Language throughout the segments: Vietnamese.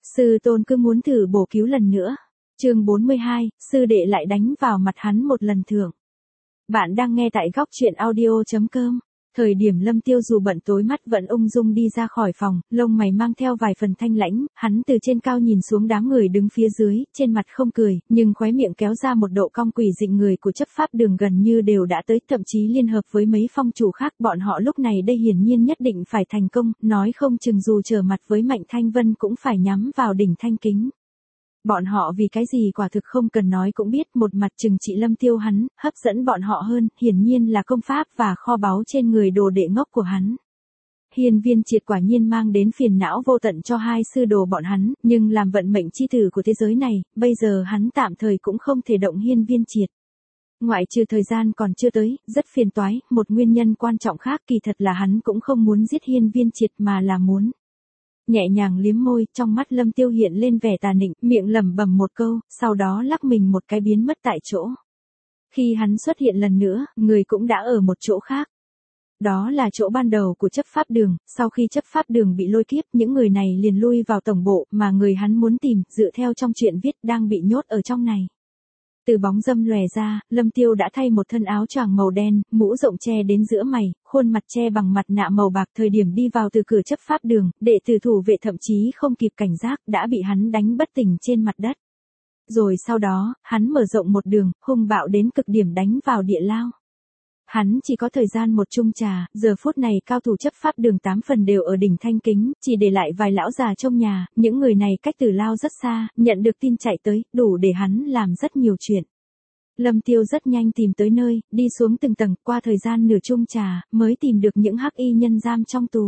Sư tôn cứ muốn thử bổ cứu lần nữa. Chương 42, sư đệ lại đánh vào mặt hắn một lần thưởng. Bạn đang nghe tại góc truyện audio.com. Thời điểm Lâm Tiêu dù bận tối mắt vẫn ung dung đi ra khỏi phòng, lông mày mang theo vài phần thanh lãnh, hắn từ trên cao nhìn xuống đám người đứng phía dưới, trên mặt không cười, nhưng khóe miệng kéo ra một độ cong quỷ dị. Người của chấp pháp đường gần như đều đã tới, thậm chí liên hợp với mấy phong chủ khác. Bọn họ lúc này đây hiển nhiên nhất định phải thành công, nói không chừng dù trở mặt với Mạnh Thanh Vân cũng phải nhắm vào đỉnh Thanh Kính. Bọn họ vì cái gì quả thực không cần nói cũng biết, một mặt trừng trị Lâm Tiêu hắn, hấp dẫn bọn họ hơn, hiển nhiên là công pháp và kho báu trên người đồ đệ ngốc của hắn. Hiên Viên Triệt quả nhiên mang đến phiền não vô tận cho hai sư đồ bọn hắn, nhưng làm vận mệnh chi tử của thế giới này, bây giờ hắn tạm thời cũng không thể động Hiên Viên Triệt. Ngoại trừ thời gian còn chưa tới, rất phiền toái, một nguyên nhân quan trọng khác kỳ thật là hắn cũng không muốn giết Hiên Viên Triệt mà là muốn nhẹ nhàng liếm môi. Trong mắt Lâm Tiêu hiện lên vẻ tà nịnh, miệng lẩm bẩm một câu, sau đó lắc mình một cái biến mất tại chỗ. Khi hắn xuất hiện lần nữa, người cũng đã ở một chỗ khác. Đó là chỗ ban đầu của chấp pháp đường. Sau khi chấp pháp đường bị lôi kiếp, những người này liền lui vào tổng bộ, mà người hắn muốn tìm, dựa theo trong truyện viết, đang bị nhốt ở trong này. Từ bóng dâm lòe ra, Lâm Tiêu đã thay một thân áo choàng màu đen, mũ rộng che đến giữa mày, khuôn mặt che bằng mặt nạ màu bạc. Thời điểm đi vào từ cửa chấp pháp đường, đệ tử thủ vệ thậm chí không kịp cảnh giác, đã bị hắn đánh bất tỉnh trên mặt đất. Rồi sau đó, hắn mở rộng một đường, hung bạo đến cực điểm đánh vào địa lao. Hắn chỉ có thời gian một chung trà, giờ phút này cao thủ chấp pháp đường 8 phần đều ở đỉnh Thanh Kính, chỉ để lại vài lão già trong nhà, những người này cách tử lao rất xa, nhận được tin chạy tới, đủ để hắn làm rất nhiều chuyện. Lâm Tiêu rất nhanh tìm tới nơi, đi xuống từng tầng, qua thời gian nửa chung trà, mới tìm được những hắc y nhân giam trong tù.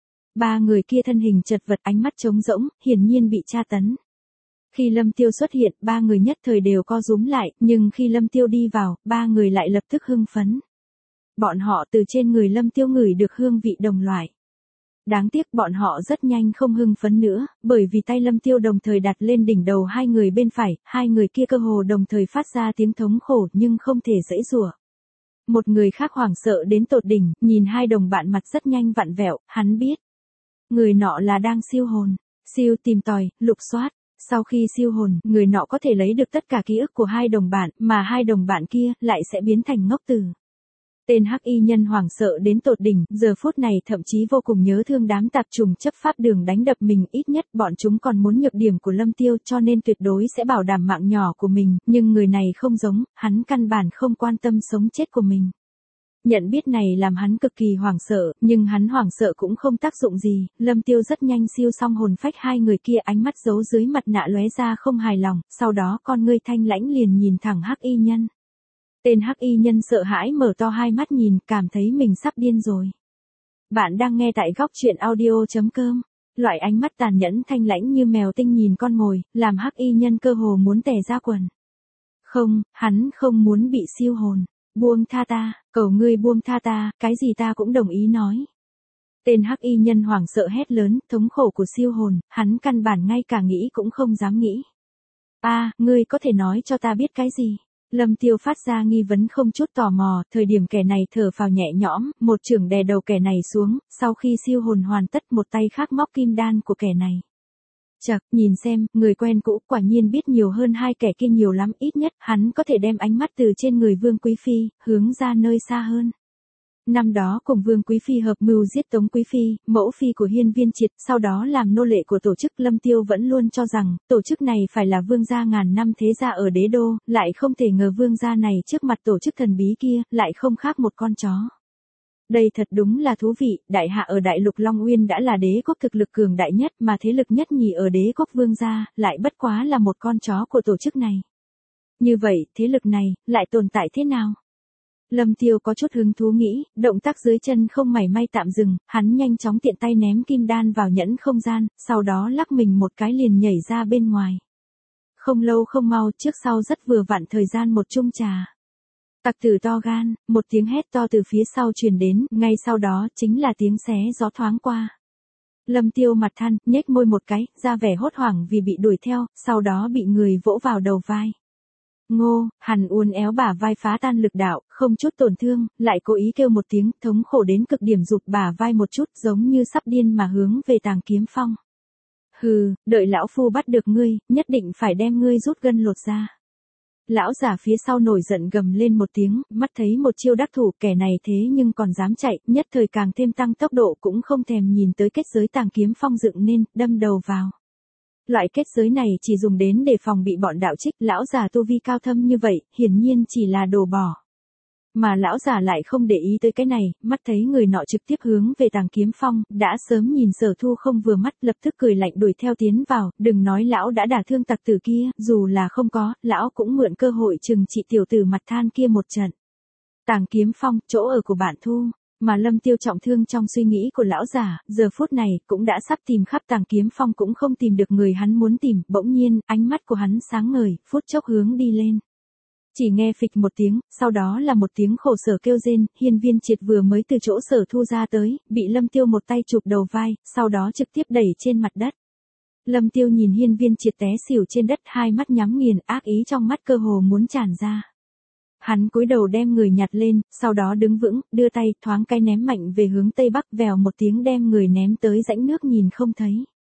3 người kia thân hình chật vật, ánh mắt trống rỗng, hiển nhiên bị tra tấn. Khi Lâm Tiêu xuất hiện, 3 người nhất thời đều co rúm lại, nhưng khi Lâm Tiêu đi vào, 3 người lại lập tức hưng phấn. Bọn họ từ trên người Lâm Tiêu ngửi được hương vị đồng loại. Đáng tiếc bọn họ rất nhanh không hưng phấn nữa, bởi vì tay Lâm Tiêu đồng thời đặt lên đỉnh đầu hai người bên phải, hai người kia cơ hồ đồng thời phát ra tiếng thống khổ nhưng không thể giãy giụa. Một người khác hoảng sợ đến tột đỉnh, nhìn hai đồng bạn mặt rất nhanh vặn vẹo, hắn biết. Người nọ là đang siêu hồn, siêu tìm tòi, lục soát. Sau khi siêu hồn, người nọ có thể lấy được tất cả ký ức của hai đồng bạn, mà hai đồng bạn kia lại sẽ biến thành ngốc tử. Tên hắc y nhân hoảng sợ đến tột đỉnh, giờ phút này thậm chí vô cùng nhớ thương đám tạp trùng chấp pháp đường đánh đập mình, ít nhất bọn chúng còn muốn nhược điểm của Lâm Tiêu cho nên tuyệt đối sẽ bảo đảm mạng nhỏ của mình, nhưng người này không giống, hắn căn bản không quan tâm sống chết của mình. Nhận biết này làm hắn cực kỳ hoảng sợ, nhưng hắn hoảng sợ cũng không tác dụng gì, Lâm Tiêu rất nhanh siêu xong hồn phách hai người kia, ánh mắt giấu dưới mặt nạ lóe ra không hài lòng, sau đó con ngươi thanh lãnh liền nhìn thẳng hắc y nhân. Tên hắc y nhân sợ hãi mở to hai mắt nhìn, cảm thấy mình sắp điên rồi. Bạn đang nghe tại góc truyện audio.com. Loại ánh mắt tàn nhẫn thanh lãnh như mèo tinh nhìn con mồi, làm hắc y nhân cơ hồ muốn tè ra quần. Không, hắn không muốn bị siêu hồn. Buông tha ta, cầu ngươi buông tha ta, cái gì ta cũng đồng ý nói. Tên hắc y nhân hoảng sợ hét lớn, thống khổ của siêu hồn, hắn căn bản ngay cả nghĩ cũng không dám nghĩ. Ngươi có thể nói cho ta biết cái gì? Lâm Tiêu phát ra nghi vấn không chút tò mò, thời điểm kẻ này thở phào nhẹ nhõm, một chưởng đè đầu kẻ này xuống, sau khi siêu hồn hoàn tất một tay khác móc kim đan của kẻ này. Chậc, nhìn xem, người quen cũ quả nhiên biết nhiều hơn hai kẻ kia nhiều lắm, ít nhất, hắn có thể đem ánh mắt từ trên người Vương Quý Phi, hướng ra nơi xa hơn. Năm đó cùng Vương Quý Phi hợp mưu giết Tống Quý Phi, mẫu phi của Hiên Viên Triệt, sau đó làm nô lệ của tổ chức. Lâm Tiêu vẫn luôn cho rằng, tổ chức này phải là vương gia ngàn năm thế gia ở đế đô, lại không thể ngờ vương gia này trước mặt tổ chức thần bí kia, lại không khác một con chó. Đây thật đúng là thú vị, đại hạ ở Đại Lục Long Uyên đã là đế quốc thực lực cường đại nhất mà thế lực nhất nhì ở đế quốc vương gia, lại bất quá là một con chó của tổ chức này. Như vậy, thế lực này, lại tồn tại thế nào? Lâm Tiêu có chút hứng thú nghĩ, động tác dưới chân không mảy may tạm dừng, hắn nhanh chóng tiện tay ném kim đan vào nhẫn không gian, sau đó lắc mình một cái liền nhảy ra bên ngoài. Không lâu không mau, trước sau rất vừa vặn thời gian một chung trà. Tặc tử to gan, một tiếng hét to từ phía sau truyền đến, ngay sau đó chính là tiếng xé gió thoáng qua. Lâm Tiêu mặt than, nhếch môi một cái, ra vẻ hốt hoảng vì bị đuổi theo, sau đó bị người vỗ vào đầu vai. Ngô, hắn uốn éo bả vai phá tan lực đạo, không chút tổn thương, lại cố ý kêu một tiếng, thống khổ đến cực điểm rụt bả vai một chút, giống như sắp điên mà hướng về Tàng Kiếm Phong. Hừ, đợi lão phu bắt được ngươi, nhất định phải đem ngươi rút gân lột ra. Lão già phía sau nổi giận gầm lên một tiếng, mắt thấy một chiêu đắc thủ, kẻ này thế nhưng còn dám chạy, nhất thời càng thêm tăng tốc độ, cũng không thèm nhìn tới kết giới Tàng Kiếm Phong dựng nên, đâm đầu vào. Loại kết giới này chỉ dùng đến để phòng bị bọn đạo trích, lão già tu vi cao thâm như vậy, hiển nhiên chỉ là đồ bỏ. Mà lão già lại không để ý tới cái này, mắt thấy người nọ trực tiếp hướng về Tàng Kiếm Phong, đã sớm nhìn Sở Thu không vừa mắt, lập tức cười lạnh đuổi theo tiến vào, đừng nói lão đã đả thương tặc tử kia, dù là không có, lão cũng mượn cơ hội trừng trị tiểu tử mặt than kia một trận. Tàng Kiếm Phong, chỗ ở của bạn Thu, mà Lâm Tiêu trọng thương trong suy nghĩ của lão già, giờ phút này cũng đã sắp tìm khắp Tàng Kiếm Phong cũng không tìm được người hắn muốn tìm, bỗng nhiên, ánh mắt của hắn sáng ngời, phút chốc hướng đi lên. Chỉ nghe phịch một tiếng, sau đó là một tiếng khổ sở kêu rên, Hiên Viên Triệt vừa mới từ chỗ Sở Thu ra tới, bị Lâm Tiêu một tay chụp đầu vai, sau đó trực tiếp đẩy trên mặt đất. Lâm Tiêu nhìn Hiên Viên Triệt té xỉu trên đất, hai mắt nhắm nghiền, ác ý trong mắt cơ hồ muốn tràn ra. Hắn cúi đầu đem người nhặt lên, sau đó đứng vững, đưa tay thoáng cái ném mạnh về hướng tây bắc, vèo một tiếng đem người ném tới rãnh nước nhìn không thấy.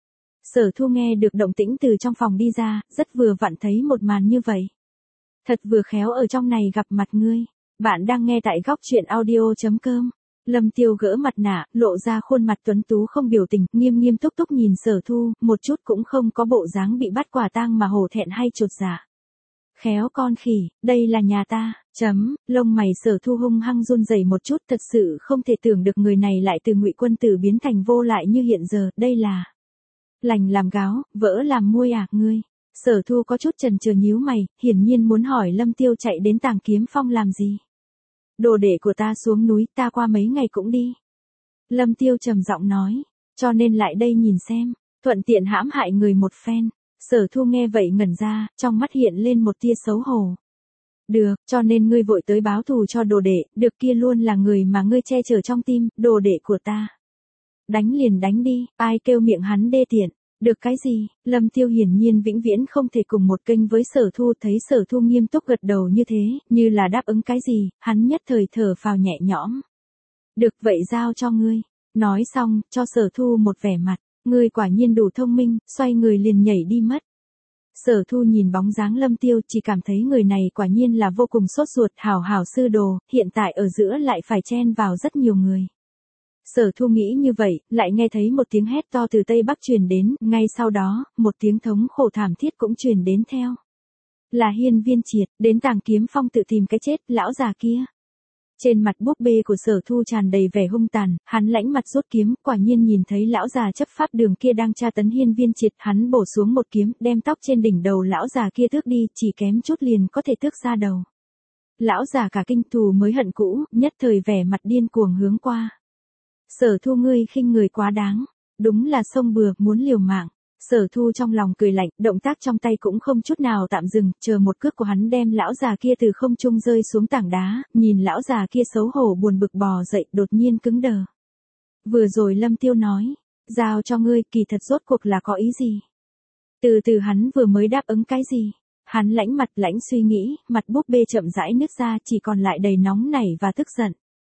Sở Thu nghe được động tĩnh từ trong phòng đi ra, rất vừa vặn thấy một màn như vậy. Thật vừa khéo ở trong này gặp mặt ngươi. Bạn đang nghe tại góc truyện audio.com. Lâm Tiêu gỡ mặt nạ, lộ ra khuôn mặt tuấn tú không biểu tình, nghiêm nghiêm túc túc nhìn Sở Thu, một chút cũng không có bộ dáng bị bắt quả tang mà hổ thẹn hay chột dạ. Khéo con khỉ, đây là nhà ta, lông mày Sở Thu hung hăng run rẩy một chút, thật sự không thể tưởng được người này lại từ Ngụy Quân Tử biến thành vô lại như hiện giờ, đây là lành làm gáo, vỡ làm muôi à, ngươi. Sở Thu có chút chần chừ nhíu mày, hiển nhiên muốn hỏi Lâm Tiêu chạy đến Tàng Kiếm Phong làm gì. Đồ đệ của ta xuống núi, ta qua mấy ngày cũng đi. Lâm Tiêu trầm giọng nói, cho nên lại đây nhìn xem, thuận tiện hãm hại người một phen. Sở Thu nghe vậy ngẩn ra, trong mắt hiện lên một tia xấu hổ. Được, cho nên ngươi vội tới báo thù cho đồ đệ, được, kia luôn là người mà ngươi che chở trong tim, đồ đệ của ta. Đánh liền đánh đi, ai kêu miệng hắn đê tiện. Được cái gì, Lâm Tiêu hiển nhiên vĩnh viễn không thể cùng một kênh với Sở Thu, thấy Sở Thu nghiêm túc gật đầu như thế, như là đáp ứng cái gì, hắn nhất thời thở phào nhẹ nhõm. Được, vậy giao cho ngươi. Nói xong, cho Sở Thu một vẻ mặt, ngươi quả nhiên đủ thông minh, xoay người liền nhảy đi mất. Sở Thu nhìn bóng dáng Lâm Tiêu chỉ cảm thấy người này quả nhiên là vô cùng sốt ruột, hảo hảo sư đồ, hiện tại ở giữa lại phải chen vào rất nhiều người. Sở Thu nghĩ như vậy, lại nghe thấy một tiếng hét to từ tây bắc truyền đến, ngay sau đó, một tiếng thống khổ thảm thiết cũng truyền đến theo. Là Hiên Viên Triệt, đến Tàng Kiếm Phong tự tìm cái chết, lão già kia. Trên mặt búp bê của Sở Thu tràn đầy vẻ hung tàn, hắn lãnh mặt rút kiếm, quả nhiên nhìn thấy lão già chấp pháp đường kia đang tra tấn Hiên Viên Triệt, hắn bổ xuống một kiếm, đem tóc trên đỉnh đầu lão già kia tước đi, chỉ kém chút liền có thể tước ra đầu. Lão già cả kinh, thù mới hận cũ, nhất thời vẻ mặt điên cuồng hướng qua. Sở Thu, ngươi khinh người quá đáng, đúng là xông bừa, muốn liều mạng. Sở Thu trong lòng cười lạnh, động tác trong tay cũng không chút nào tạm dừng, chờ một cước của hắn đem lão già kia từ không trung rơi xuống tảng đá, nhìn lão già kia xấu hổ buồn bực bò dậy, đột nhiên cứng đờ. Vừa rồi Lâm Tiêu nói, giao cho ngươi, kỳ thật rốt cuộc là có ý gì? Từ từ hắn vừa mới đáp ứng cái gì? Hắn lãnh mặt lãnh suy nghĩ, mặt búp bê chậm rãi nứt ra, chỉ còn lại đầy nóng nảy và tức giận.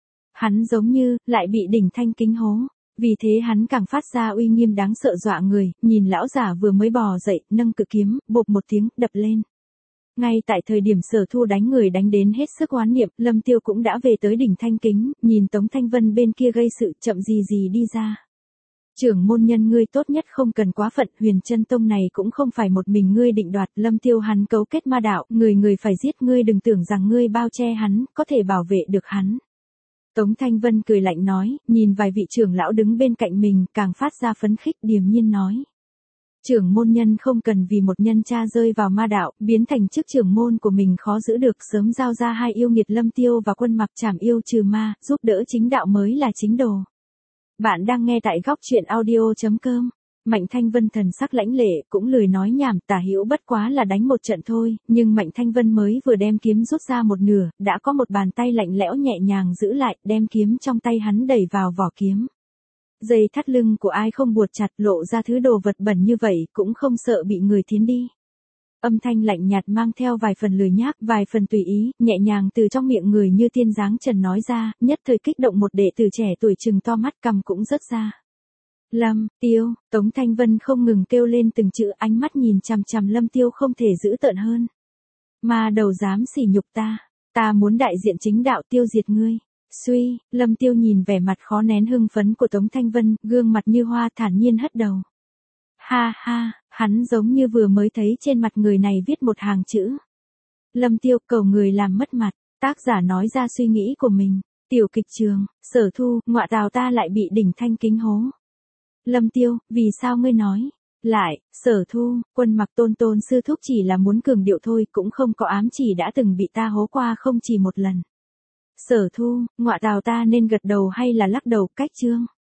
Hắn giống như, lại bị đỉnh thanh kính hố. Vì thế hắn càng phát ra uy nghiêm đáng sợ dọa người, nhìn lão giả vừa mới bò dậy, nâng cự kiếm, bộp một tiếng, đập lên. Ngay tại thời điểm Sở Thu đánh người đánh đến hết sức oán niệm, Lâm Tiêu cũng đã về tới đỉnh thanh kính, nhìn Tống Thanh Vân bên kia gây sự, chậm gì gì đi ra. Trưởng môn nhân, ngươi tốt nhất không cần quá phận, Huyền Chân Tông này cũng không phải một mình ngươi định đoạt. Lâm Tiêu hắn cấu kết ma đạo, người phải giết, ngươi đừng tưởng rằng ngươi bao che hắn, có thể bảo vệ được hắn. Tống Thanh Vân cười lạnh nói, nhìn vài vị trưởng lão đứng bên cạnh mình, càng phát ra phấn khích, điềm nhiên nói. Trưởng môn nhân không cần vì một nhân cha rơi vào ma đạo, biến thành chức trưởng môn của mình khó giữ được, sớm giao ra hai yêu nghiệt Lâm Tiêu và Quân Mặc trảm yêu trừ ma, giúp đỡ chính đạo mới là chính đồ. Bạn đang nghe tại góc truyện audio.com. Mạnh Thanh Vân thần sắc lãnh lệ, cũng lười nói nhảm, Tả Hữu bất quá là đánh một trận thôi, nhưng Mạnh Thanh Vân mới vừa đem kiếm rút ra một nửa, đã có một bàn tay lạnh lẽo nhẹ nhàng giữ lại, đem kiếm trong tay hắn đẩy vào vỏ kiếm. Dây thắt lưng của ai không buộc chặt, lộ ra thứ đồ vật bẩn như vậy, cũng không sợ bị người thiến đi. Âm thanh lạnh nhạt mang theo vài phần lười nhác, vài phần tùy ý, nhẹ nhàng từ trong miệng người như tiên dáng trần nói ra, nhất thời kích động một đệ tử trẻ tuổi trừng to mắt, cằm cũng rớt ra. Lâm Tiêu, Tống Thanh Vân không ngừng kêu lên từng chữ, ánh mắt nhìn chằm chằm Lâm Tiêu không thể giữ tợn hơn. Mà đầu dám sỉ nhục ta muốn đại diện chính đạo tiêu diệt ngươi. Suy, Lâm Tiêu nhìn vẻ mặt khó nén hưng phấn của Tống Thanh Vân, gương mặt như hoa thản nhiên hất đầu. Ha ha, hắn giống như vừa mới thấy trên mặt người này viết một hàng chữ. Lâm Tiêu cầu người làm mất mặt, tác giả nói ra suy nghĩ của mình. Tiểu kịch trường, Sở Thu, ngọa tào ta lại bị đỉnh thanh kính hố. Lâm Tiêu, vì sao ngươi nói? Lại, Sở Thu, Quân Mặc Tôn Tôn sư thúc chỉ là muốn cường điệu thôi, cũng không có ám chỉ đã từng bị ta hố qua không chỉ một lần. Sở Thu, ngọa tào ta nên gật đầu hay là lắc đầu, cách chương.